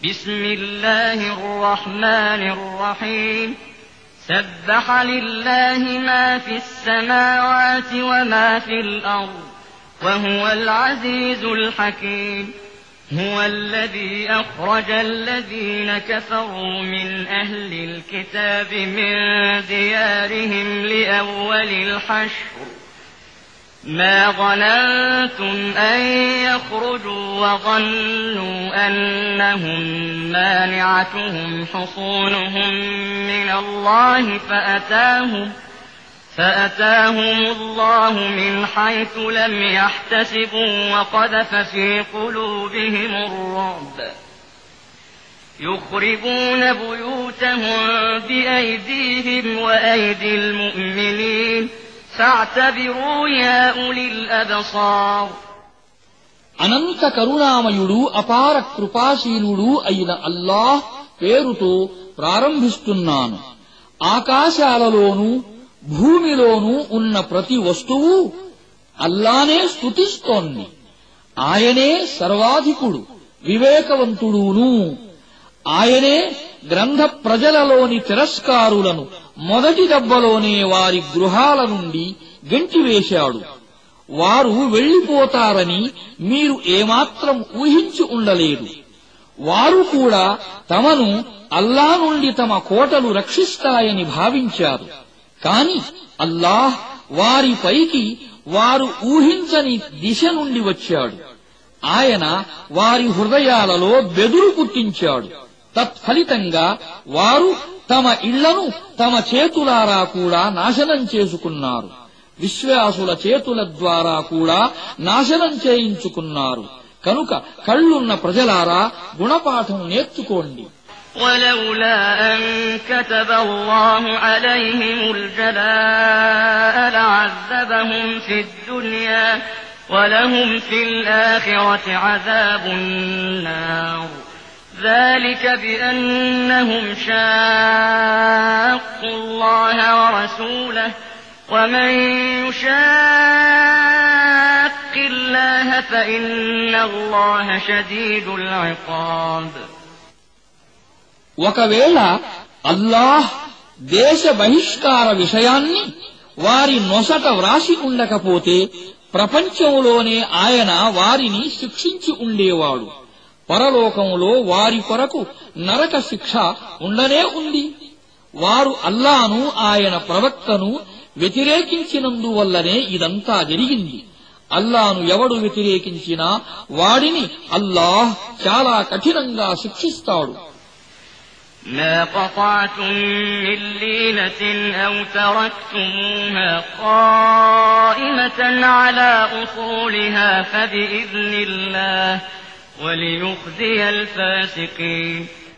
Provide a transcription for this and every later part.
بسم الله الرحمن الرحيم سبح لله ما في السماوات وما في الأرض وهو العزيز الحكيم هو الذي أخرج الذين كفروا من أهل الكتاب من ديارهم لأول الحشر ما ظننتم أن يخرجوا وظنوا أنهم مانعتهم حصونهم من الله فأتاهم الله من حيث لم يحتسبوا وقذف في قلوبهم الرعب يخربون بيوتهم بأيديهم وأيدي المؤمنين فاعتبروا يا أولي الأبصار అనంత కరుణామయుడు అపార కృపాశీలుడు అయిన అల్లాహ్ పేరుతో ప్రారంభిస్తున్నాను. ఆకాశాలలోనూ భూమిలోనూ ఉన్న ప్రతి వస్తువు అల్లానే స్తుతిస్తోంది. ఆయనే సర్వాధికుడు, వివేకవంతుడును. ఆయనే గ్రంథ ప్రజలలోని తిరస్కారులను మొదటి దెబ్బలోనే వారి గృహాల నుండి గెంటివేశాడు. వారు వెళ్లిపోతారని మీరు ఏమాత్రం ఊహించి ఉండలేదు. వారు కూడా తమను అల్లా నుండి తమ కోటలు రక్షిస్తాయని భావించారు. కాని అల్లాహ్ వారిపైకి వారు ఊహించని దిశ నుండి వచ్చాడు. ఆయన వారి హృదయాలలో బెదురు పుట్టించాడు. తత్ఫలితంగా వారు తమ ఇళ్లను తమ చేతులారా కూడా నాశనం చేసుకున్నారు. విశ్వాసుల చేతుల ద్వారా కూడా నాశనం చేయించుకున్నారు. కనుక కళ్ళున్న ప్రజలారా గుణపాఠం నేర్చుకోండి. ولولا أن كتب الله عليهم الجلاء لعذبهم في الدنيا ولهم في الآخرة عذاب النار ذلك بأنهم شاقوا الله ورسوله ومن يشاق الله فإن الله شديد العقاب ఒకవేళ అల్లాహ్ దేశ బహిష్కార విషయాన్ని వారి నొసట వ్రాసి ఉండకపోతే ప్రపంచంలోనే ఆయన వారిని శిక్షించి ఉండేవాడు. పరలోకంలో వారి కొరకు నరక శిక్ష ఉండనే ఉంది. వారు అల్లాను ఆయన ప్రవక్తను వ్యతిరేకించినందువల్లనే ఇదంతా జరిగింది. అల్లాను ఎవడు వ్యతిరేకించినా వాడిని అల్లాహ్ చాలా కఠినంగా శిక్షిస్తాడు. ما قطعتم من لينة أو تركتموها قائمة على أصولها فبإذن الله وليخزي الفاسقين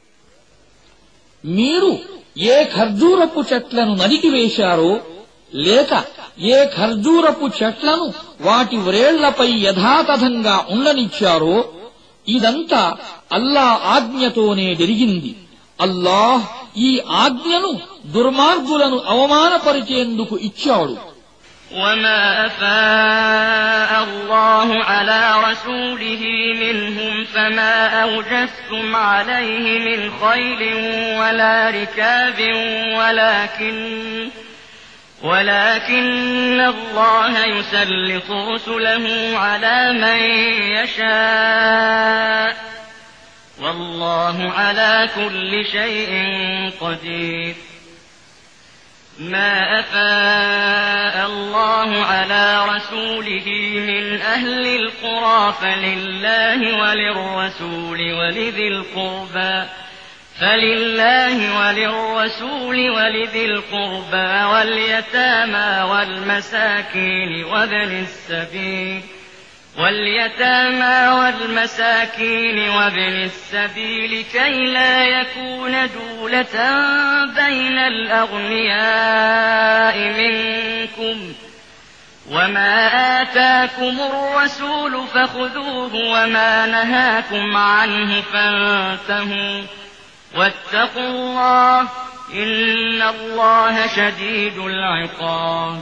మీరు ఏ ఖర్జూరపు చెట్లను నరికివేశారో లేక ఏ ఖర్జూరపు చెట్లను వాటి వ్రేళ్లపై యథాతథంగా ఉండనిచ్చారో ఇదంతా అల్లా ఆజ్ఞతోనే జరిగింది. అల్లాహ్ ఈ ఆజ్ఞను దుర్మార్గులను అవమానపరిచేందుకు ఇచ్చాడు. وما أفاء الله على رسوله منهم فما أوجفتم عليه من خيل ولا ركاب ولكن الله يسلط رسله على من يشاء والله على كل شيء قدير ما أفاء الله على رسوله من أهل القرى فلله وللرسول ولذي القربى واليتامى والمساكين وابن السبيل كي لا يكون دولة بين الأغنياء منكم وما آتاكم الرسول فخذوه وما نهاكم عنه فانتهوا واتقوا الله إن الله شديد العقاب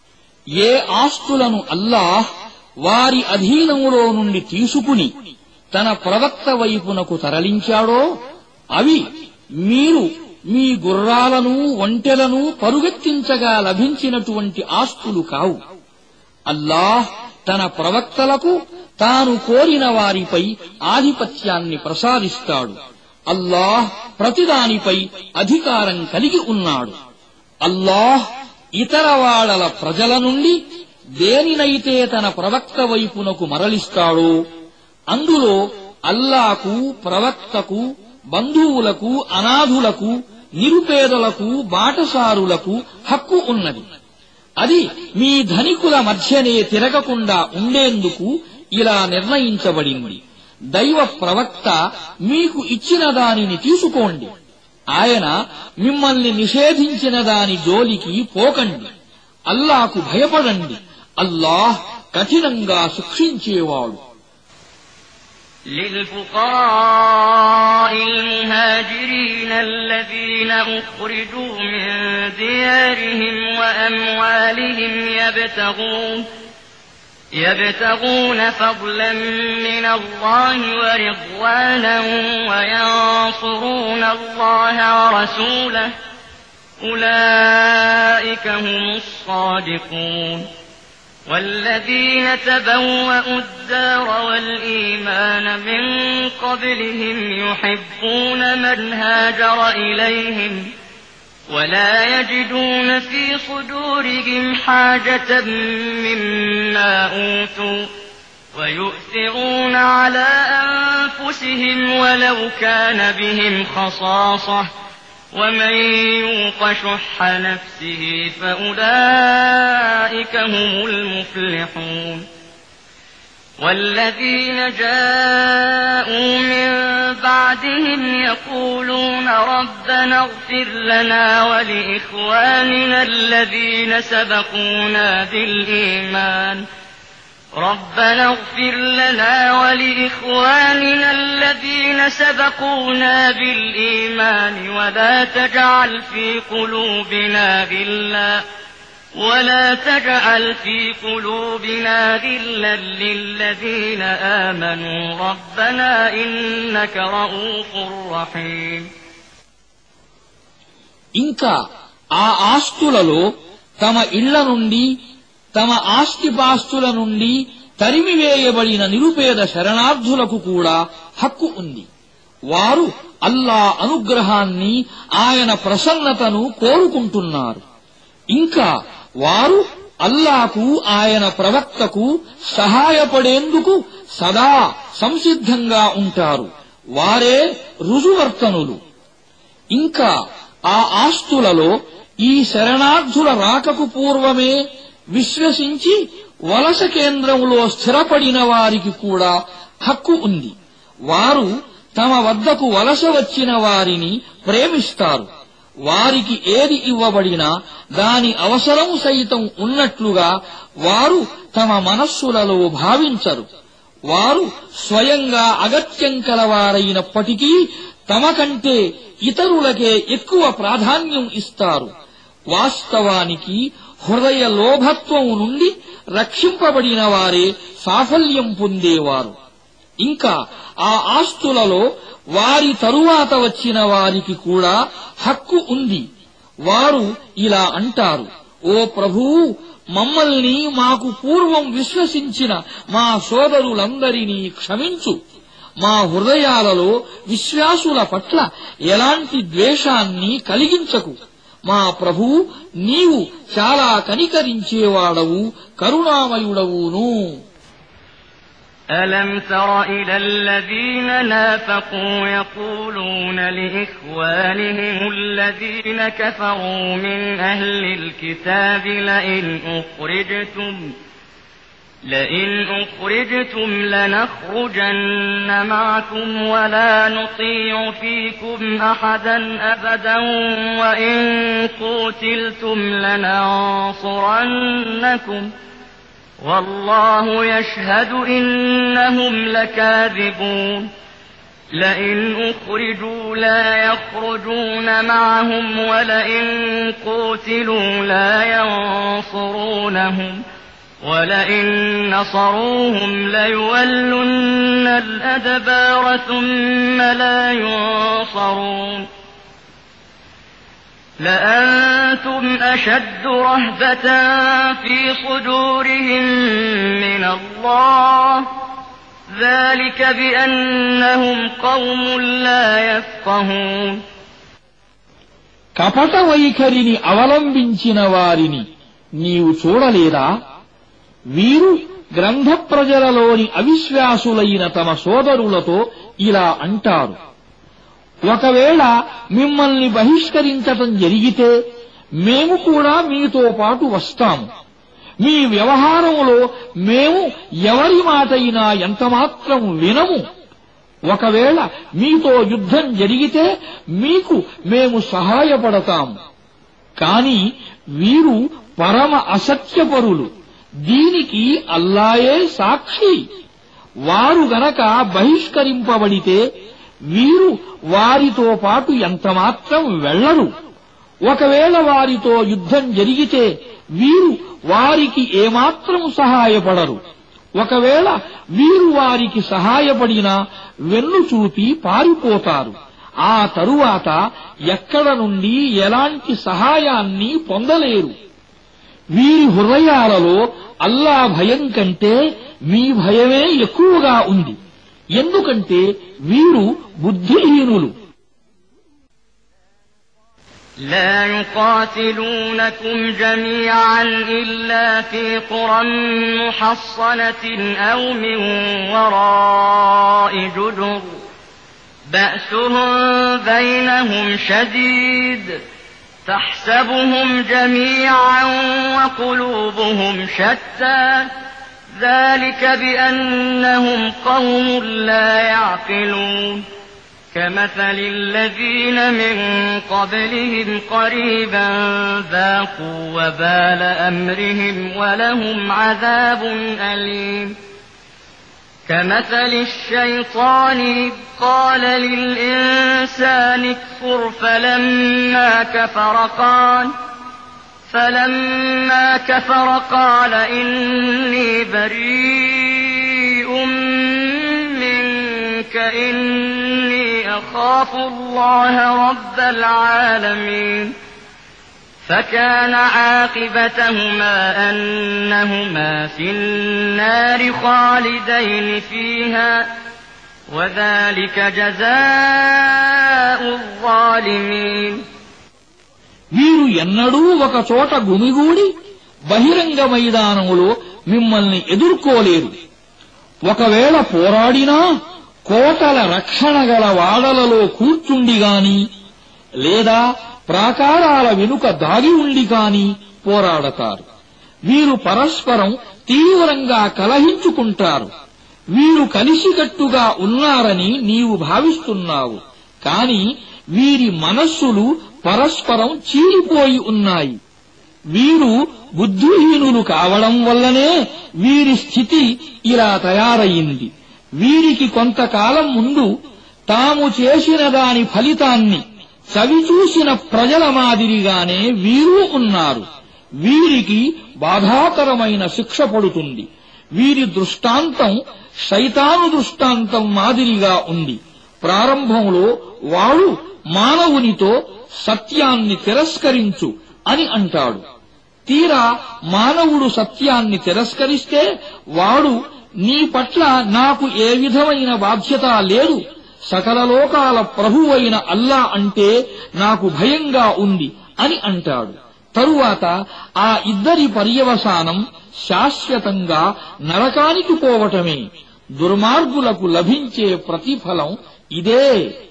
ఏ ఆస్తులను అల్లాహ్ వారి అధీనములో నుండి తీసుకుని తన ప్రవక్త వైపునకు తరలించాడో అవి మీరు మీ గుర్రాలను ఒంటెలను పరుగెత్తించగా లభించినటువంటి ఆస్తులు కావు. అల్లాహ్ తన ప్రవక్తలకు తాను కోరిన వారిపై ఆధిపత్యాన్ని ప్రసాదిస్తాడు. అల్లాహ్ ప్రతిదానిపై అధికారం కలిగి ఉన్నాడు. అల్లాహ్ ఇతర వాడల ప్రజల నుండి దేనినైతే తన ప్రవక్త వైపునకు మరలిస్తాడో అందులో అల్లాకు, ప్రవక్తకు, బంధువులకు, అనాథులకు, నిరుపేదలకు, బాటసారులకు హక్కు ఉన్నది. అది మీ ధనికుల మధ్యనే తిరగకుండా ఉండేందుకు ఇలా నిర్ణయించబడింది. దైవ ప్రవక్త మీకు ఇచ్చిన దానిని తీసుకోండి. ఆయన మిమ్మల్ని నిషేధించిన దాని జోలికి పోకండి. అల్లాకు భయపడండి. అల్లాహ్ కఠినంగా శిక్షించేవాడు. للفقراء المهاجرين الذين أخرجوا من ديارهم وأموالهم يبتغون فضلا من الله ورضوانا وينصرون الله ورسوله أولئك هم الصادقون والذين تبوأوا الدار والإيمان من قبلهم يحبون من هاجر إليهم ولا يجدون في صدورهم حاجة مما أوتوا ويؤثرون على أنفسهم ولو كان بهم خصاصة ومن يوق شح نفسه فأولئك هم المفلحون والذين جاءوا من بعدهم يقولون ربنا اغفر لنا ولإخواننا الذين سبقونا بالإيمان ربنا اغفر لنا ولإخواننا الذين سبقونا بالإيمان ولا تجعل في قلوبنا غلا للذين آمنوا ربنا إنك رؤوف رحيم. ఇంకా ఆ ఆస్తులలో తమ ఇళ్ల నుండి తమ ఆస్తిపాస్తుల నుండి తరిమివేయబడిన నిరుపేద శరణార్థులకు కూడా హక్కు ఉంది. వారు అల్లా అనుగ్రహాన్ని, ఆయన ప్రసన్నతను కోరుకుంటున్నారు. ఇంకా వారు అల్లాకు, ఆయన ప్రవక్తకు సహాయపడేందుకు సదా సంసిద్ధంగా ఉంటారు. వారే రుజువర్తనులు. ఇంకా ఆ ఆస్తులలో ఈ శరణార్థుల రాకకు పూర్వమే విశ్వసించి వలస కేంద్రంలో స్థిరపడిన వారికి కూడా హక్కు ఉంది. వారు తమ వద్దకు వలస వచ్చిన వారిని ప్రేమిస్తారు. వారికి ఏది ఇవ్వబడినా దాని అవసరం సైతం ఉన్నట్లుగా వారు తమ మనస్సులలో భావించరు. వారు స్వయంగా అగత్యం కలవారైనప్పటికీ తమ కంటే ఇతరులకే ఎక్కువ ప్రాధాన్యం ఇస్తారు. వాస్తవానికి హృదయ లోభత్వం నుండి రక్షింపబడిన వారే సాఫల్యం పొందేవారు. ఇంకా ఆ ఆస్తులలో వారి తరువాత వచ్చిన వారికి కూడా హక్కు ఉంది. వారు ఇలా అంటారు, ఓ ప్రభువూ, మమ్మల్ని మాకు పూర్వం విశ్వసించిన మా సోదరులందరినీ క్షమించు. మా హృదయాలలో విశ్వాసుల పట్ల ఎలాంటి ద్వేషాన్ని కలిగించకు. మా ప్రభువు, నీవు చాలా కనికరించేవాడవు, కరుణామయుడవును. ألم تر إلى الذين نافقوا يقولون لإخوانهم الذين كفروا من أهل الكتاب لئن أخرجتم لنخرجن معكم ولا نطيع فيكم أحدا أبدا وإن قوتلتم لننصرنكم والله يشهد إنهم لكاذبون لئن أخرجوا لا يخرجون معهم ولئن قوتلوا لا ينصرونهم ولئن نصروهم ليولن الأدبار ثم لا ينصرون لأنتم أشد رهبة في صدورهم من الله ذلك بأنهم قوم لا يفقهون కపట వైఖరిని అవలంబించిన వారిని నీవు చూడలేదా? వీరు గ్రంథ ప్రజలలోని అవిశ్వాసులైన తమ సోదరులతో ఇలా అంటారు: ఒకవేళ మిమ్మల్ని బహిష్కరించటం జరిగితే మేము కూడా మీతో పాటు వస్తాము. మీ వ్యవహారంలో మేము ఎవరి మాటైనా ఎంతమాత్రం వినము. ఒకవేళ మీతో యుద్ధం జరిగితే మీకు మేము సహాయపడతాము. కాని వీరు పరమ అసత్యపరులు. దీనికి అల్లాయే సాక్షి. వారు గనక బహిష్కరింపబడితే వీరు వారితో పాటు ఎంతమాత్రం వెళ్లరు. ఒకవేళ వారితో యుద్ధం జరిగితే వీరు వారికి ఏమాత్రం సహాయపడరు. ఒకవేళ వీరు వారికి సహాయపడినా వెన్ను చూపి పారిపోతారు. ఆ తరువాత ఎక్కడ నుండి ఎలాంటి సహాయాన్ని పొందలేరు. వీరి హృదయాలలో అల్లా భయం కంటే మీ భయమే ఎక్కువగా ఉంది. ఎందుకంటే వీరు బుద్ధిహీనులు. لا يقاتلونكم جميعا إلا في قرى محصنة أو من وراء جدر بأسهم بينهم شديد تحسبهم جميعا وقلوبهم شتى ذلك بأنهم قوم لا يعقلون كمثل الذين من قبلهم قريبا ذاقوا وبال أمرهم ولهم عذاب أليم كمثل الشيطان إذ قال للإنسان اكفر فلما كفر قال إني بريء منك إني أخاف الله رب العالمين فكان عاقبتهما أنهما في النار خالدين فيها وذلك جزاء الظالمين వీరు ఎన్నడూ ఒక చోట గుమిగూడి బహిరంగ మైదానములో మిమ్మల్ని ఎదుర్కోలేరు. ఒకవేళ పోరాడినా కోటల రక్షణ గల వాడలలో కూర్చుండిగాని లేదా ప్రాకారాల వెనుక దాగి ఉండి కాని పోరాడతారు. వీరు పరస్పరం తీవ్రంగా కలహించుకుంటారు. వీరు కలిసికట్టుగా ఉన్నారని నీవు భావిస్తున్నావు. కాని వీరి మనస్సులు పరస్పరం చీలిపోయి ఉన్నాయి. వీరు బుద్ధిహీనులు కావడం వల్లనే వీరి స్థితి ఇలా తయారయింది. వీరికి కొంతకాలం ముందు తాము చేసిన దాని ఫలితాన్ని చవిచూసిన ప్రజల మాదిరిగానే వీరు ఉన్నారు. వీరికి బాధాకరమైన శిక్ష పడుతుంది. వీరి దృష్టాంతం శైతాను దృష్టాంతం మాదిరిగా ఉంది. ప్రారంభంలో వాడు మానవునితో సత్యాన్ని తిరస్కరించు అని అంటాడు. తీరా మానవుడు సత్యాన్ని తిరస్కరిస్తే వాడు నీ పట్ల నాకు ఏ విధమైన బాధ్యత లేదు, సకల లోకాల ప్రభువైన అల్లా అంటే నాకు భయంగా ఉంది అని అంటాడు. తరువాత ఆ ఇద్దరి పర్యవసానం శాశ్వతంగా నరకానికి పోవటమే. దుర్మార్గులకు లభించే ప్రతిఫలం ఇదే.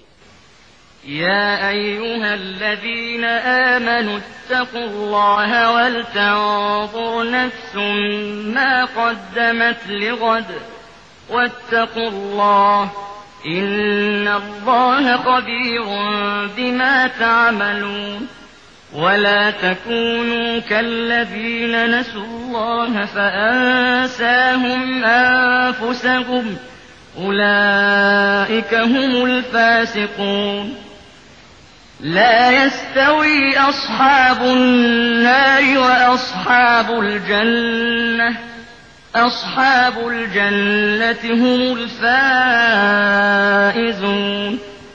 يا أيها الذين آمنوا اتقوا الله ولتنظر نفس ما قدمت لغد واتقوا الله إن الله خبير بما تعملون ولا تكونوا كالذين نسوا الله فأنساهم أنفسهم أولئك هم الفاسقون لا يستوي أصحاب النار وأصحاب الجنة أصحاب الجنة هم الفائزون.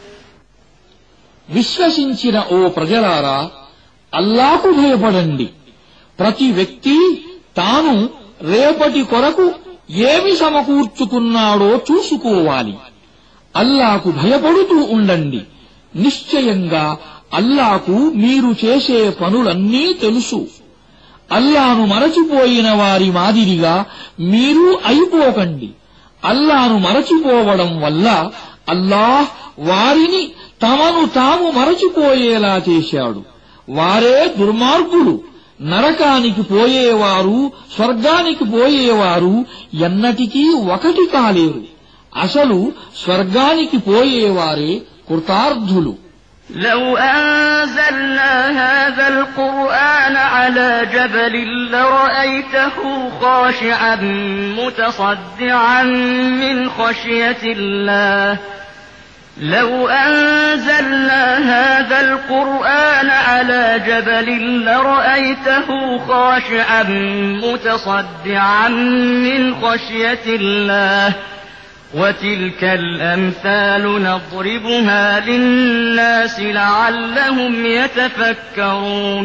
విశ్వసించిన ఓ ప్రజలారా, అల్లాహకు భయపడండి. ప్రతి వ్యక్తి తాను రేపటి కొరకు ఏమి సమకూర్చుకున్నాడో చూసుకోవాలి. అల్లాకు భయపడుతూ ఉండండి. నిశ్చయంగా అల్లాకు మీరు చేసే పనులన్నీ తెలుసు. అల్లాను మరచిపోయిన వారి మాదిరిగా మీరు అయిపోకండి. అల్లాను మరచిపోవడం వల్ల అల్లాహ్ వారిని తమను తాము మరచిపోయేలా చేశాడు. వారే దుర్మార్గులు. నరకానికి పోయేవారు, స్వర్గానికి పోయేవారు ఎన్నటికీ ఒకటి కాలేరు. అసలు స్వర్గానికి పోయేవారే కృతార్థులు. لو أنزلنا هذا القرآن على جبل لرأيته خاشعا متصدعا من خشية الله. لو أنزلنا هذا القرآن على جبل لرأيته خاشعا متصدعا من خشية الله. وتلك الأمثال نضربها للناس لعلهم يتفكرون.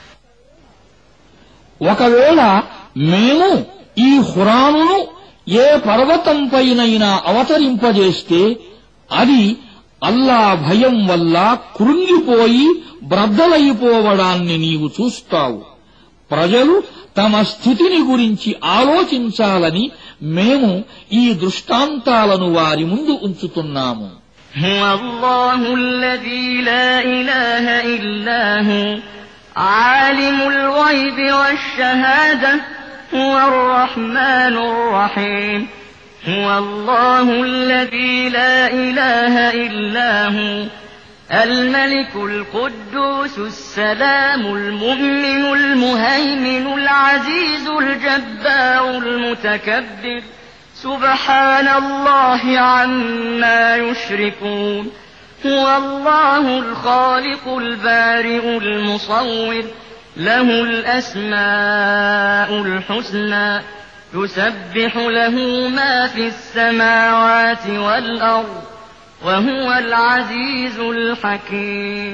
ఒకవేళ మేము ఈ ఖురానును ఏ పర్వతంపైనైనా అవతరింపజేస్తే అది అల్లా భయం వల్ల కృంగిపోయి బ్రద్దలైపోవడాన్ని నీవు చూస్తావు. ప్రజలు తమ స్థితిని గురించి ఆలోచించాలని మేము ఈ దృష్టాంతాలను వారి ముందు ఉంచుతున్నాము. هو الله الذي لا إله إلا هو عالم الغيب والشهادة هو الرحمن الرحيم. هو الله الذي لا إله إلا هو الملك القدوس السلام المؤمن المهيمن العزيز الجبار المتكبر سبحان الله عما يشركون. هو الله الخالق البارئ المصور له الأسماء الحسنى يسبح له ما في السماوات والأرض وهو العزيز الحكيم.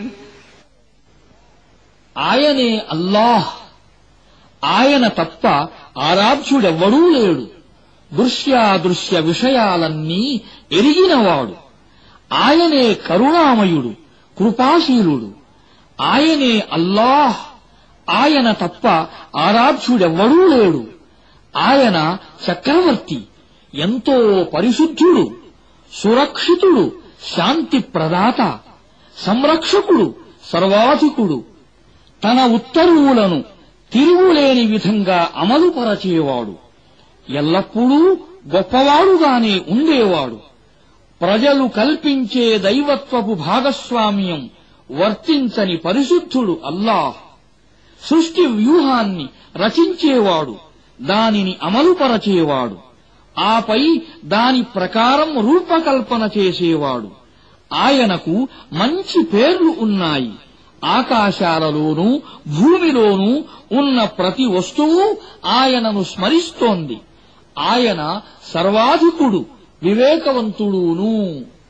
ఆయనే అల్లాహ్. ఆయన తప్ప ఆరాధ్యుడెవ్వడూ లేడు. దృశ్యాదృశ్య విషయాలన్నీ ఎరిగినవాడు. ఆయనే కరుణామయుడు, కృపాశీలుడు. ఆయనే అల్లాహ్. ఆయన తప్ప ఆరాధ్యుడెవ్వడూ లేడు. ఆయన చక్రవర్తి, ఎంతో పరిశుద్ధుడు, సురక్షితుడు, శాంతి ప్రదాత, సంరక్షకుడు, సర్వాధికుడు. తన ఉత్తర్వులను తిరుగులేని విధంగా అమలుపరచేవాడు. ఎల్లప్పుడూ గొప్పవాడుగానే ఉండేవాడు. ప్రజలు కల్పించే దైవత్వపు భాగస్వామ్యం వర్తించని పరిశుద్ధుడు అల్లాహ్. సృష్టి వ్యూహాన్ని రచించేవాడు, దానిని అమలుపరచేవాడు, ఆపై దాని ప్రకారం రూపకల్పన చేసేవాడు. ఆయనకు మంచి పేర్లు ఉన్నాయి. ఆకాశాలలోనూ భూమిలోనూ ఉన్న ప్రతి వస్తువు ఆయనను స్మరిస్తోంది. ఆయన సర్వాధికుడు, వివేకవంతుడును.